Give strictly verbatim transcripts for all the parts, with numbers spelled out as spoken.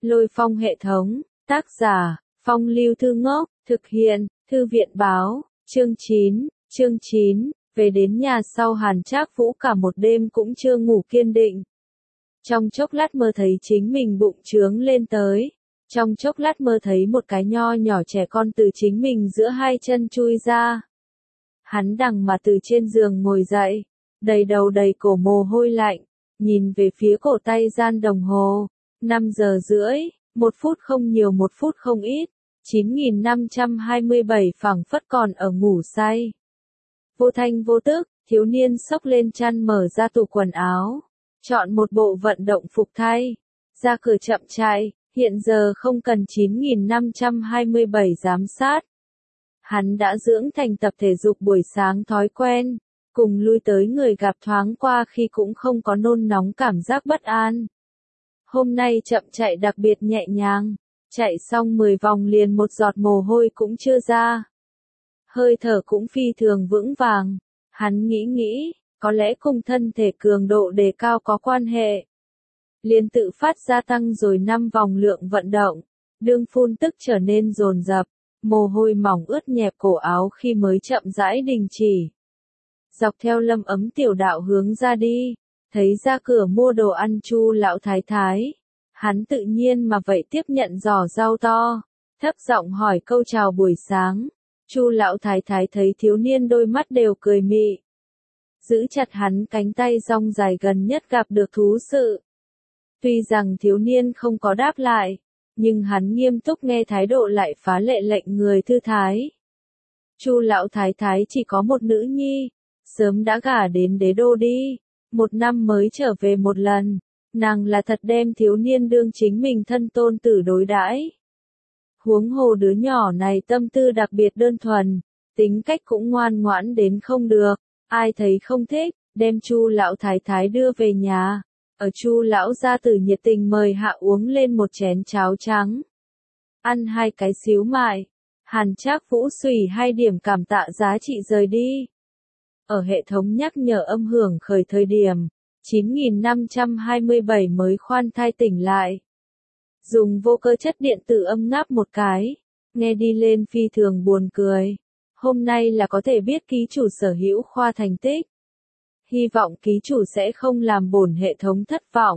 Lôi Phong hệ thống, tác giả, Phong Lưu Thư Ngốc, thực hiện, Thư viện báo, chương chín, chương chín, về đến nhà sau Hàn Trác Vũ cả một đêm cũng chưa ngủ kiên định. Trong chốc lát mơ thấy chính mình bụng trướng lên tới, trong chốc lát mơ thấy một cái nho nhỏ trẻ con từ chính mình giữa hai chân chui ra. Hắn đằng mà từ trên giường ngồi dậy, đầy đầu đầy cổ mồ hôi lạnh, nhìn về phía cổ tay gian đồng hồ, năm giờ rưỡi, một phút không nhiều một phút không ít, chín nghìn năm trăm hai mươi bảy phảng phất còn ở ngủ say. Vô thanh vô tức, thiếu niên xốc lên chăn mở ra tủ quần áo, chọn một bộ vận động phục thay, ra cửa chậm chạy, hiện giờ không cần chín nghìn năm trăm hai mươi bảy giám sát. Hắn đã dưỡng thành tập thể dục buổi sáng thói quen, cùng lui tới người gặp thoáng qua khi cũng không có nôn nóng cảm giác bất an. Hôm nay chậm chạy đặc biệt nhẹ nhàng, chạy xong mười vòng liền một giọt mồ hôi cũng chưa ra. Hơi thở cũng phi thường vững vàng, hắn nghĩ nghĩ, có lẽ cùng thân thể cường độ đề cao có quan hệ. Liền tự phát gia tăng rồi năm vòng lượng vận động, đương phun tức trở nên dồn dập, mồ hôi mỏng ướt nhẹp cổ áo khi mới chậm rãi đình chỉ. Dọc theo Lâm Ấm tiểu đạo hướng ra đi, thấy ra cửa mua đồ ăn Chu lão thái thái. Hắn tự nhiên mà vậy tiếp nhận giỏ rau to, thấp giọng hỏi câu chào buổi sáng. Chu lão thái thái thấy thiếu niên đôi mắt đều cười mị, giữ chặt hắn cánh tay rong dài gần nhất gặp được thú sự. Tuy rằng thiếu niên không có đáp lại, nhưng hắn nghiêm túc nghe thái độ lại phá lệ lệnh người thư thái. Chu lão thái thái chỉ có một nữ nhi, sớm đã gả đến đế đô đi, một năm mới trở về một lần, nàng là thật đem thiếu niên đương chính mình thân tôn tử đối đãi. Huống hồ đứa nhỏ này tâm tư đặc biệt đơn thuần, tính cách cũng ngoan ngoãn đến không được, ai thấy không thích, đem Chu lão thái thái đưa về nhà. Ở Chu lão gia tử nhiệt tình mời hạ uống lên một chén cháo trắng. Ăn hai cái xíu mại, Hàn Trác Vũ xùy hai điểm cảm tạ giá trị rời đi. Ở hệ thống nhắc nhở âm hưởng khởi thời điểm, chín nghìn năm trăm hai mươi bảy mới khoan thai tỉnh lại. Dùng vô cơ chất điện tử âm ngáp một cái, nghe đi lên phi thường buồn cười. Hôm nay là có thể biết ký chủ sở hữu khoa thành tích. Hy vọng ký chủ sẽ không làm bổn hệ thống thất vọng.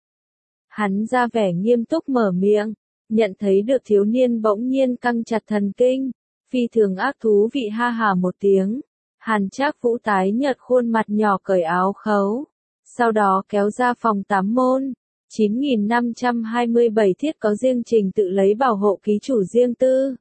Hắn ra vẻ nghiêm túc mở miệng, nhận thấy được thiếu niên bỗng nhiên căng chặt thần kinh, phi thường ác thú vị ha hà một tiếng. Hàn Trác Vũ tái nhợt khuôn mặt nhỏ cởi áo khấu, sau đó kéo ra phòng tắm môn. chín nghìn năm trăm hai mươi bảy thiết có riêng trình tự lấy bảo hộ ký chủ riêng tư.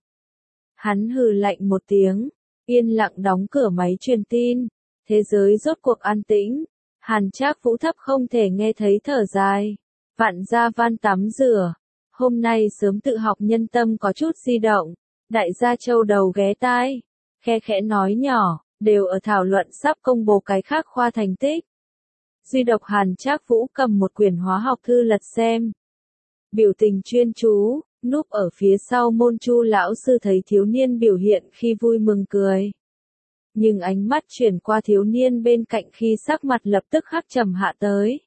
Hắn hừ lạnh một tiếng, yên lặng đóng cửa máy truyền tin. Thế giới rốt cuộc an tĩnh, Hàn Trác Vũ thấp không thể nghe thấy thở dài. Vạn gia van tắm rửa, hôm nay sớm tự học nhân tâm có chút di động, đại gia châu đầu ghé tai, khe khẽ nói nhỏ, đều ở thảo luận sắp công bố cái khác khoa thành tích. Duy độc Hàn Trác Vũ cầm một quyển hóa học thư lật xem. Biểu tình chuyên chú, núp ở phía sau môn Chu lão sư thấy thiếu niên biểu hiện khi vui mừng cười. Nhưng ánh mắt chuyển qua thiếu niên bên cạnh khi sắc mặt lập tức khắc trầm hạ tới.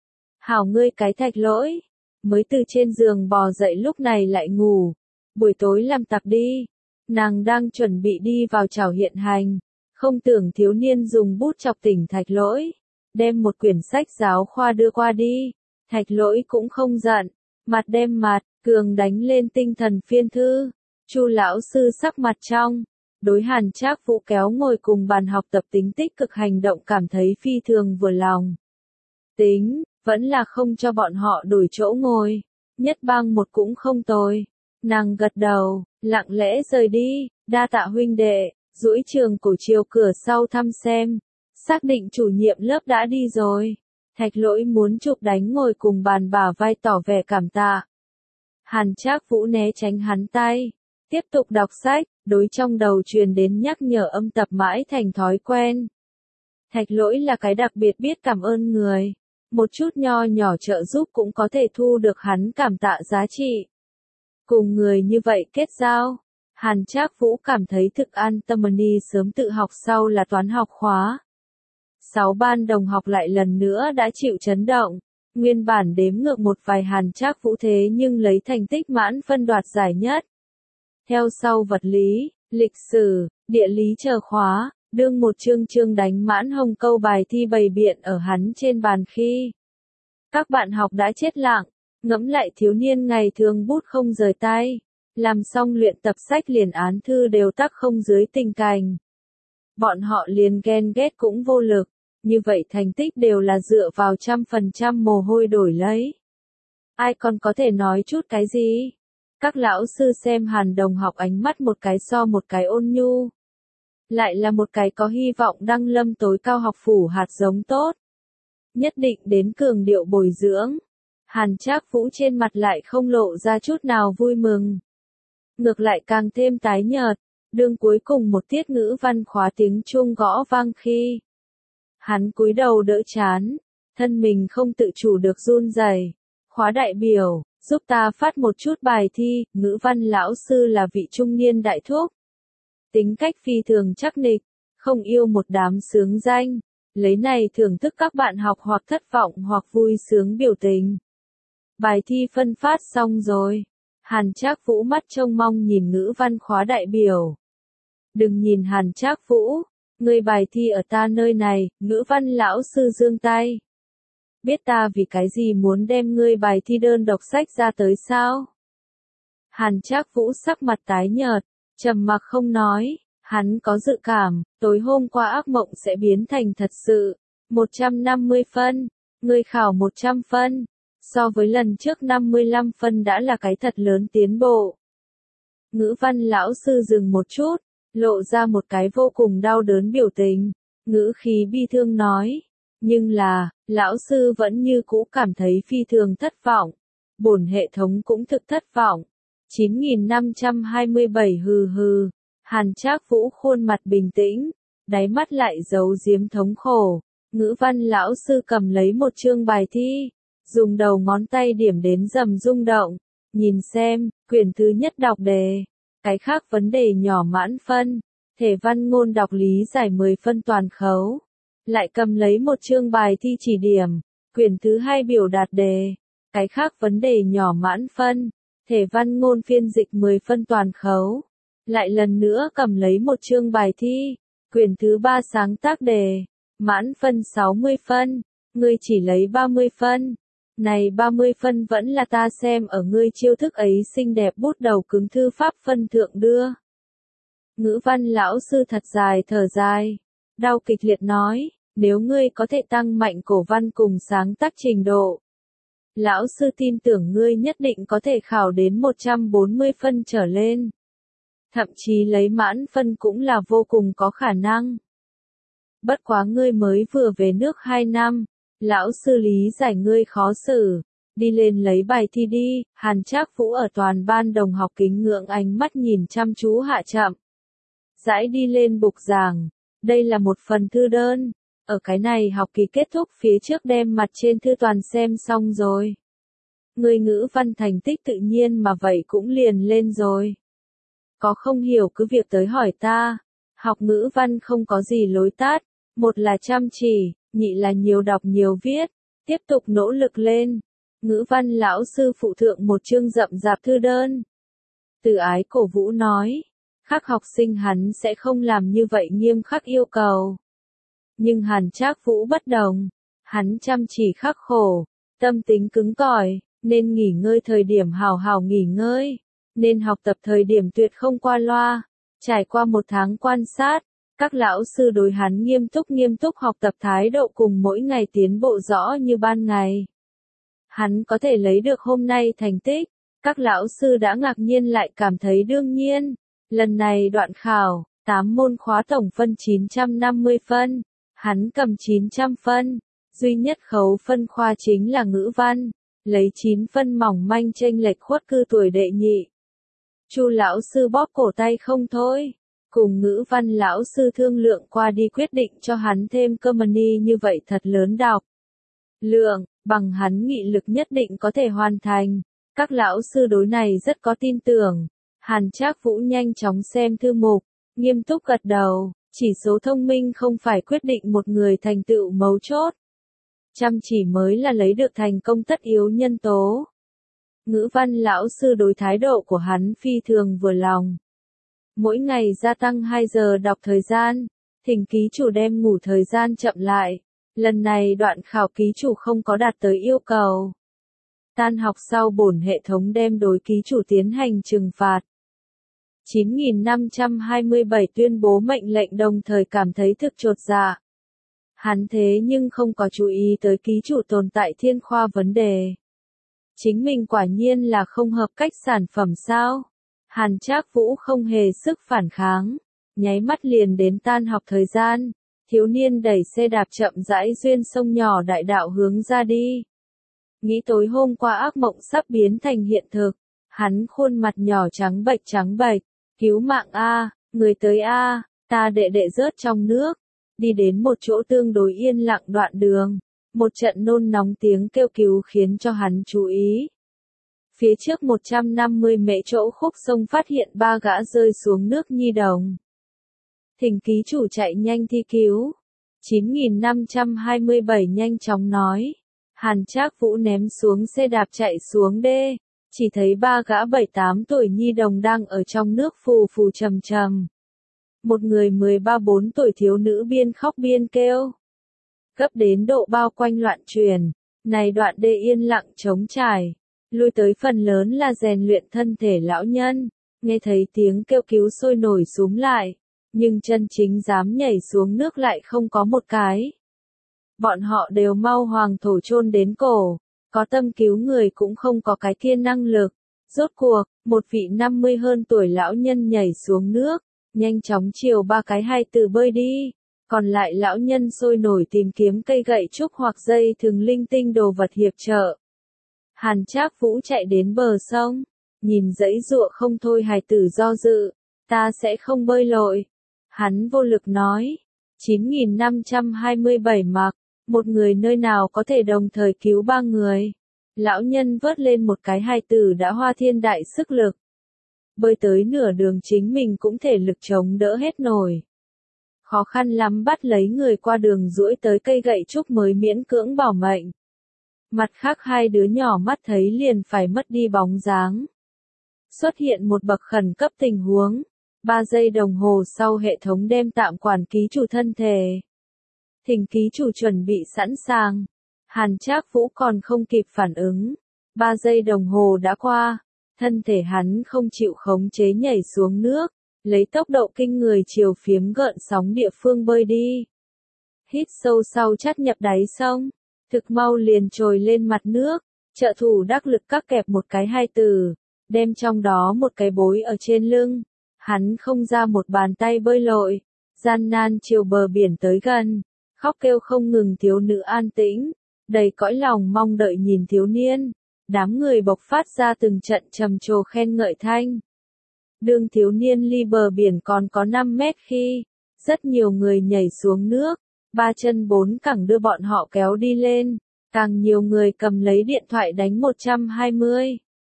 Hảo ngươi cái thạch lỗi, mới từ trên giường bò dậy lúc này lại ngủ, buổi tối làm tạp đi. Nàng đang chuẩn bị đi vào chào hiện hành, không tưởng thiếu niên dùng bút chọc tỉnh thạch lỗi, đem một quyển sách giáo khoa đưa qua đi. Thạch lỗi cũng không giận, mặt đem mặt, cường đánh lên tinh thần phiên thư. Chu lão sư sắc mặt trong. Đối Hàn Trác Vũ kéo ngồi cùng bàn học tập tính tích cực hành động cảm thấy phi thường vừa lòng. Tính, vẫn là không cho bọn họ đổi chỗ ngồi, nhất bang một cũng không tồi. Nàng gật đầu, lặng lẽ rời đi, đa tạ huynh đệ, duỗi trường cổ chiều cửa sau thăm xem, xác định chủ nhiệm lớp đã đi rồi. Thạch lỗi muốn chụp đánh ngồi cùng bàn bả vai tỏ vẻ cảm tạ. Hàn Trác Vũ né tránh hắn tay, tiếp tục đọc sách. Đối trong đầu truyền đến nhắc nhở âm tập mãi thành thói quen. Thạch lỗi là cái đặc biệt biết cảm ơn người. Một chút nho nhỏ trợ giúp cũng có thể thu được hắn cảm tạ giá trị. Cùng người như vậy kết giao, Hàn Trác Vũ cảm thấy thực an tâm ni sớm tự học sau là toán học khóa. Sáu ban đồng học lại lần nữa đã chịu chấn động. Nguyên bản đếm ngược một vài Hàn Trác Vũ thế nhưng lấy thành tích mãn phân đoạt giải nhất. Theo sau vật lý, lịch sử, địa lý chờ khóa, đương một chương chương đánh mãn hồng câu bài thi bày biện ở hắn trên bàn khi các bạn học đã chết lặng, ngẫm lại thiếu niên ngày thường bút không rời tay, làm xong luyện tập sách liền án thư đều tắc không dưới tình cảnh. Bọn họ liền ghen ghét cũng vô lực, như vậy thành tích đều là dựa vào trăm phần trăm mồ hôi đổi lấy. Ai còn có thể nói chút cái gì? Các lão sư xem Hàn đồng học ánh mắt một cái so một cái ôn nhu. Lại là một cái có hy vọng đăng lâm tối cao học phủ hạt giống tốt. Nhất định đến cường điệu bồi dưỡng. Hàn Trác Vũ trên mặt lại không lộ ra chút nào vui mừng. Ngược lại càng thêm tái nhợt, đương cuối cùng một tiết ngữ văn khóa tiếng chuông gõ vang khi. Hắn cúi đầu đỡ chán, thân mình không tự chủ được run rẩy. Khóa đại biểu, giúp ta phát một chút bài thi, ngữ văn lão sư là vị trung niên đại thúc. Tính cách phi thường chắc nịch, không yêu một đám sướng danh, lấy này thưởng thức các bạn học hoặc thất vọng hoặc vui sướng biểu tình. Bài thi phân phát xong rồi. Hàn Trác Vũ mắt trông mong nhìn ngữ văn khóa đại biểu. Đừng nhìn Hàn Trác Vũ, ngươi bài thi ở ta nơi này, ngữ văn lão sư giương tay. Biết ta vì cái gì muốn đem ngươi bài thi đơn đọc sách ra tới sao? Hàn Trác Vũ sắc mặt tái nhợt, trầm mặc không nói, hắn có dự cảm, tối hôm qua ác mộng sẽ biến thành thật sự. một trăm năm mươi phân, ngươi khảo một trăm phân, so với lần trước năm mươi lăm phân đã là cái thật lớn tiến bộ. Ngữ văn lão sư dừng một chút, lộ ra một cái vô cùng đau đớn biểu tình, ngữ khí bi thương nói. Nhưng là, lão sư vẫn như cũ cảm thấy phi thường thất vọng. Bổn hệ thống cũng thực thất vọng. chín nghìn năm trăm hai mươi bảy hừ hừ. Hàn Trác Vũ khuôn mặt bình tĩnh, đáy mắt lại giấu giếm thống khổ. Ngữ văn lão sư cầm lấy một chương bài thi, dùng đầu ngón tay điểm đến rầm rung động. Nhìn xem, quyển thứ nhất đọc đề. Cái khác vấn đề nhỏ mãn phân. Thể văn ngôn đọc lý giải mười phân toàn khấu. Lại cầm lấy một chương bài thi chỉ điểm, quyển thứ hai biểu đạt đề, cái khác vấn đề nhỏ mãn phân, thể văn ngôn phiên dịch mười phân toàn khấu. Lại lần nữa cầm lấy một chương bài thi, quyển thứ ba sáng tác đề, mãn phân sáu mươi phân, ngươi chỉ lấy ba mươi phân. Này ba mươi phân vẫn là ta xem ở ngươi chiêu thức ấy xinh đẹp bút đầu cứng thư pháp phân thượng đưa. Ngữ văn lão sư thật dài thở dài, đau kịch liệt nói. Nếu ngươi có thể tăng mạnh cổ văn cùng sáng tác trình độ, lão sư tin tưởng ngươi nhất định có thể khảo đến một trăm bốn mươi phân trở lên. Thậm chí lấy mãn phân cũng là vô cùng có khả năng. Bất quá ngươi mới vừa về nước hai năm, lão sư lý giải ngươi khó xử, đi lên lấy bài thi đi. Hàn Trác Vũ ở toàn ban đồng học kính ngưỡng ánh mắt nhìn chăm chú hạ chậm. Rãi đi lên bục giảng, đây là một phần thư đơn. Ở cái này học kỳ kết thúc phía trước đem mặt trên thư toàn xem xong rồi. Người ngữ văn thành tích tự nhiên mà vậy cũng liền lên rồi. Có không hiểu cứ việc tới hỏi ta. Học ngữ văn không có gì lối tát. Một là chăm chỉ, nhị là nhiều đọc nhiều viết. Tiếp tục nỗ lực lên. Ngữ văn lão sư phụ thượng một chương rậm rạp thư đơn. Từ ái cổ vũ nói. Khác học sinh hắn sẽ không làm như vậy nghiêm khắc yêu cầu. Nhưng Hàn Trác Vũ bất đồng, hắn chăm chỉ khắc khổ, tâm tính cứng cỏi, nên nghỉ ngơi thời điểm hào hào nghỉ ngơi, nên học tập thời điểm tuyệt không qua loa. Trải qua một tháng quan sát, các lão sư đối hắn nghiêm túc nghiêm túc học tập thái độ cùng mỗi ngày tiến bộ rõ như ban ngày. Hắn có thể lấy được hôm nay thành tích, các lão sư đã ngạc nhiên lại cảm thấy đương nhiên. Lần này đoạn khảo, tám môn khóa tổng phân chín trăm năm mươi phân. Hắn cầm chín trăm phân, duy nhất khấu phân khoa chính là ngữ văn, lấy chín phân mỏng manh chênh lệch khuất cư tuổi đệ nhị. Chu lão sư bóp cổ tay không thôi, cùng ngữ văn lão sư thương lượng qua đi quyết định cho hắn thêm cơ mani như vậy thật lớn đọc. Lượng, bằng hắn nghị lực nhất định có thể hoàn thành, các lão sư đối này rất có tin tưởng. Hàn Trác Vũ nhanh chóng xem thư mục, nghiêm túc gật đầu. Chỉ số thông minh không phải quyết định một người thành tựu mấu chốt. chăm chỉ mới là lấy được thành công tất yếu nhân tố. Ngữ văn lão sư đối thái độ của hắn phi thường vừa lòng. Mỗi ngày gia tăng hai giờ đọc thời gian, thỉnh ký chủ đem ngủ thời gian chậm lại. Lần này đoạn khảo ký chủ không có đạt tới yêu cầu. Tan học sau bổn hệ thống đem đối ký chủ tiến hành trừng phạt. chín nghìn năm trăm hai mươi bảy tuyên bố mệnh lệnh đồng thời cảm thấy thực chột dạ. Hắn thế nhưng không có chú ý tới ký chủ tồn tại thiên khoa vấn đề. Chính mình quả nhiên là không hợp cách sản phẩm sao? Hàn Trác Vũ không hề sức phản kháng, nháy mắt liền đến tan học thời gian, thiếu niên đẩy xe đạp chậm rãi duyên sông nhỏ đại đạo hướng ra đi. Nghĩ tối hôm qua ác mộng sắp biến thành hiện thực, hắn khuôn mặt nhỏ trắng bệch trắng bệch, cứu mạng a, người tới a, ta đệ đệ rớt trong nước, đi đến một chỗ tương đối yên lặng đoạn đường, một trận nôn nóng tiếng kêu cứu khiến cho hắn chú ý. Phía trước một trăm năm mươi mễ chỗ khúc sông phát hiện ba gã rơi xuống nước nhi đồng. Thỉnh ký chủ chạy nhanh thi cứu. chín nghìn năm trăm hai mươi bảy nhanh chóng nói. Hàn Trác Vũ ném xuống xe đạp chạy xuống đê, chỉ thấy ba gã bảy tám tuổi nhi đồng đang ở trong nước phù phù trầm trầm. Một người mười ba bốn tuổi thiếu nữ biên khóc biên kêu. Gấp đến độ bao quanh loạn truyền, này đoạn đê yên lặng trống trải, lui tới phần lớn là rèn luyện thân thể lão nhân, nghe thấy tiếng kêu cứu sôi nổi súm lại, nhưng chân chính dám nhảy xuống nước lại không có một cái. Bọn họ đều mau hoàng thổ chôn đến cổ, có tâm cứu người cũng không có cái kia năng lực. Rốt cuộc, một vị năm mươi hơn tuổi lão nhân nhảy xuống nước, nhanh chóng chiều ba cái hai từ bơi đi, còn lại lão nhân sôi nổi tìm kiếm cây gậy trúc hoặc dây thừng linh tinh đồ vật hiệp trợ. Hàn Trác Vũ chạy đến bờ sông, nhìn dãy giụa không thôi hài tử do dự, ta sẽ không bơi lội. Hắn vô lực nói, chín nghìn năm trăm hai mươi bảy mặc, một người nơi nào có thể đồng thời cứu ba người. Lão nhân vớt lên một cái hài tử đã hoa thiên đại sức lực. Bơi tới nửa đường chính mình cũng thể lực chống đỡ hết nổi. Khó khăn lắm bắt lấy người qua đường duỗi tới cây gậy trúc mới miễn cưỡng bảo mệnh. Mặt khác hai đứa nhỏ mắt thấy liền phải mất đi bóng dáng. Xuất hiện một bậc khẩn cấp tình huống. Ba giây đồng hồ sau hệ thống đem tạm quản ký chủ thân thể. Thỉnh ký chủ chuẩn bị sẵn sàng. Hàn Trác Vũ còn không kịp phản ứng. Ba giây đồng hồ đã qua. Thân thể hắn không chịu khống chế nhảy xuống nước. Lấy tốc độ kinh người chiều phiếm gợn sóng địa phương bơi đi. Hít sâu sau chắt nhập đáy sông. Thực mau liền trồi lên mặt nước. Trợ thủ đắc lực các kẹp một cái hai từ. Đem trong đó một cái bối ở trên lưng. Hắn không ra một bàn tay bơi lội. Gian nan chiều bờ biển tới gần. Khóc kêu không ngừng thiếu nữ an tĩnh. Đầy cõi lòng mong đợi nhìn thiếu niên. Đám người bộc phát ra từng trận trầm trồ khen ngợi thanh. Đương thiếu niên ly bờ biển còn có năm mét khi, rất nhiều người nhảy xuống nước, ba chân bốn cẳng đưa bọn họ kéo đi lên, càng nhiều người cầm lấy điện thoại đánh một trăm hai mươi.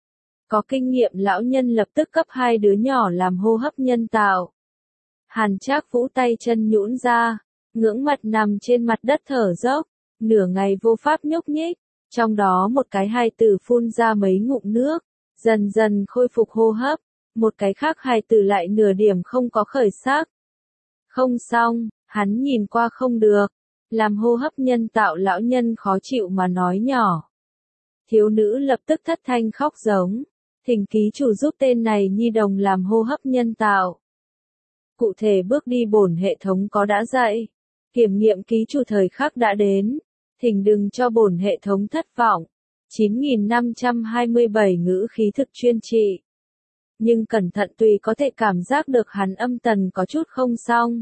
Có kinh nghiệm lão nhân lập tức cấp hai đứa nhỏ làm hô hấp nhân tạo. Hàn Trác Vũ tay chân nhũn ra, ngưỡng mặt nằm trên mặt đất thở dốc, nửa ngày vô pháp nhúc nhích, trong đó một cái hài tử phun ra mấy ngụm nước, dần dần khôi phục hô hấp. Một cái khác hài tử lại nửa điểm không có khởi sắc. Không xong, hắn nhìn qua không được. Làm hô hấp nhân tạo lão nhân khó chịu mà nói nhỏ. Thiếu nữ lập tức thất thanh khóc giống. Thỉnh ký chủ giúp tên này nhi đồng làm hô hấp nhân tạo. Cụ thể bước đi bổn hệ thống có đã dạy. Kiểm nghiệm ký chủ thời khắc đã đến. Thỉnh đừng cho bổn hệ thống thất vọng. chín nghìn năm trăm hai mươi bảy ngữ khí thực chuyên trị. Nhưng cẩn thận tùy có thể cảm giác được hắn âm tần có chút không xong.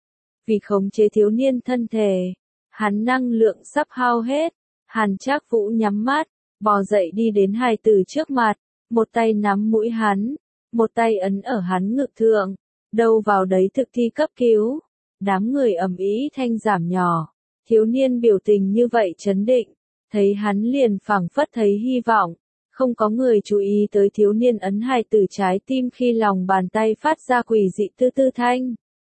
Vì khống chế thiếu niên thân thể, hắn năng lượng sắp hao hết. Hàn Trác Vũ nhắm mắt, bò dậy đi đến hài tử trước mặt, một tay nắm mũi hắn, một tay ấn ở hắn ngực thượng, đâu vào đấy thực thi cấp cứu. Đám người ầm ĩ thanh giảm nhỏ, thiếu niên biểu tình như vậy chấn định, thấy hắn liền phảng phất thấy hy vọng. Không có người chú ý tới thiếu niên ấn hài tử trái tim khi lòng bàn tay phát ra quỷ dị tư tư thanh.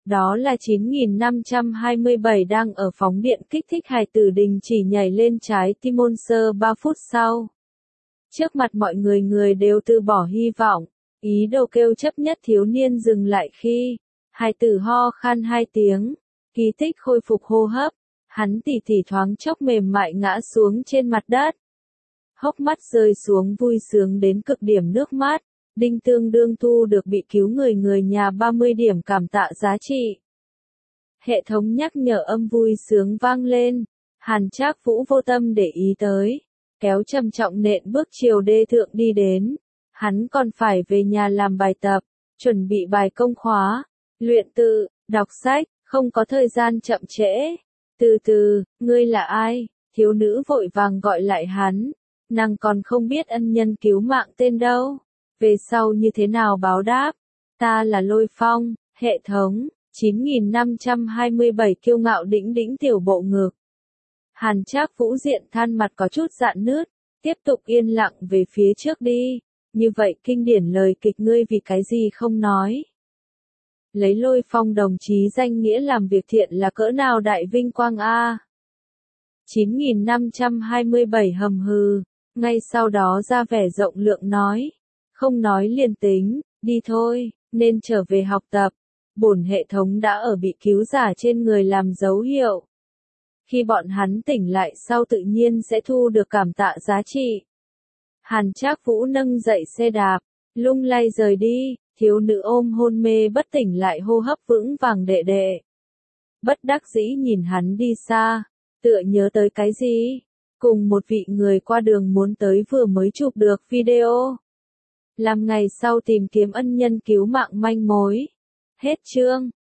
Đó là chín nghìn năm trăm hai mươi bảy đang ở phóng điện kích thích hài tử đình chỉ nhảy lên trái tim Monster ba phút sau. Trước mặt mọi người người đều từ bỏ hy vọng, ý đồ kêu chấp nhất thiếu niên dừng lại khi hài tử ho khan hai tiếng, kỳ tích khôi phục hô hấp, hắn tỉ tỉ thoáng chốc mềm mại ngã xuống trên mặt đất. Hốc mắt rơi xuống vui sướng đến cực điểm nước mắt, Đinh Tương Đương thu được bị cứu người người nhà ba mươi điểm cảm tạ giá trị. Hệ thống nhắc nhở âm vui sướng vang lên, Hàn Trác Vũ vô tâm để ý tới, kéo trầm trọng nện bước chiều đê thượng đi đến, hắn còn phải về nhà làm bài tập, chuẩn bị bài công khóa, luyện tự, đọc sách, không có thời gian chậm trễ. Từ từ, ngươi là ai? Thiếu nữ vội vàng gọi lại hắn, nàng còn không biết ân nhân cứu mạng tên đâu, về sau như thế nào báo đáp. Ta là Lôi Phong, hệ thống, chín nghìn năm trăm hai mươi bảy kiêu ngạo đĩnh đĩnh tiểu bộ ngực. Hàn Trác Vũ diện than mặt có chút rạn nứt, tiếp tục yên lặng về phía trước đi, như vậy kinh điển lời kịch ngươi vì cái gì không nói. Lấy Lôi Phong đồng chí danh nghĩa làm việc thiện là cỡ nào đại vinh quang a. chín nghìn năm trăm hai mươi bảy hầm hừ, ngay sau đó ra vẻ rộng lượng nói, không nói liền tính, đi thôi, nên trở về học tập. Bổn hệ thống đã ở bị cứu giả trên người làm dấu hiệu. Khi bọn hắn tỉnh lại sau tự nhiên sẽ thu được cảm tạ giá trị. Hàn Trác Vũ nâng dậy xe đạp, lung lay rời đi, thiếu nữ ôm hôn mê bất tỉnh lại hô hấp vững vàng đệ đệ. Bất đắc dĩ nhìn hắn đi xa, tựa nhớ tới cái gì, cùng một vị người qua đường muốn tới vừa mới chụp được video. Làm ngày sau tìm kiếm ân nhân cứu mạng manh mối. Hết chương.